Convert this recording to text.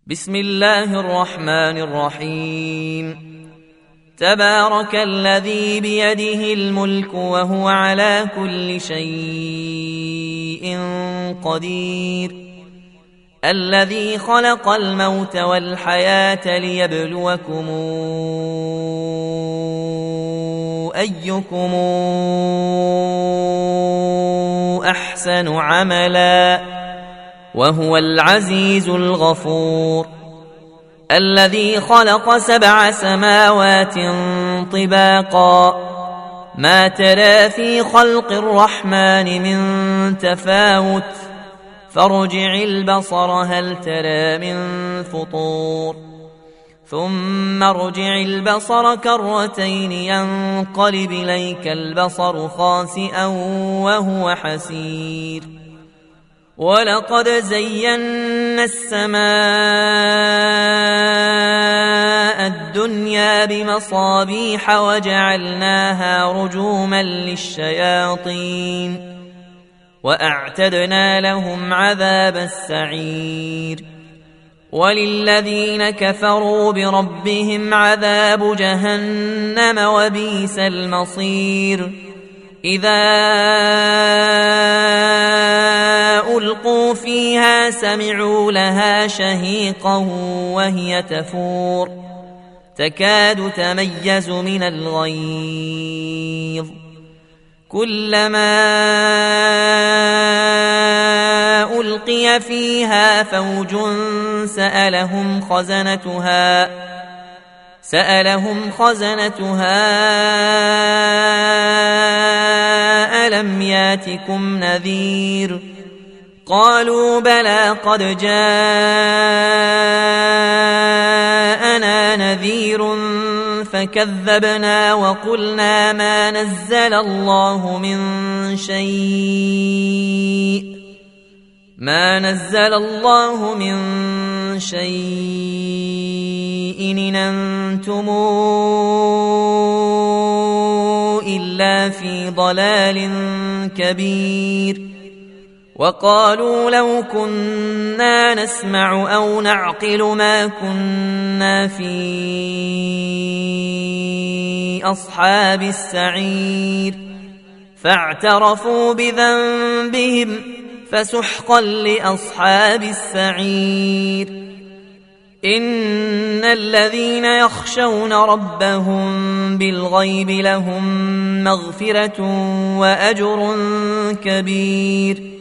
بسم الله الرحمن الرحيم. تبارك الذي بيده الملك وهو على كل شيء قدير، الذي خلق الموت والحياة ليبلوكم أيكم أحسن عملا وهو العزيز الغفور، الذي خلق 7 سماوات طباقا، ما ترى في خلق الرحمن من تفاوت، فارجع البصر هل ترى من فطور، ثم ارجع البصر كرتين ينقلب إليك البصر خاسئا وهو حسير، ولقد زينا السماء الدنيا بمصابيح وجعلناها رجوما للشياطين وأعتدنا لهم عذاب السعير، وللذين كفروا بربهم عذاب جهنم وبئس المصير. إذا ألقوا فيها سمعوا لها شهيقا وهي تفور، تكاد تميز من الغيظ، كلما ألقي فيها فوج سألهم خزنتها ألم ياتكم نذير؟ قالوا بلى قد جاءنا نذير فكذبنا وقلنا ما نزل الله من شيء إن أنتم إلا في ضلال كبير. وقالوا لو كنا نسمع أو نعقل ما كنا في أصحاب السعير، فاعترفوا بذنبهم فسحقا لأصحاب السعير. إن الذين يخشون ربهم بالغيب لهم مغفرة وأجر كبير.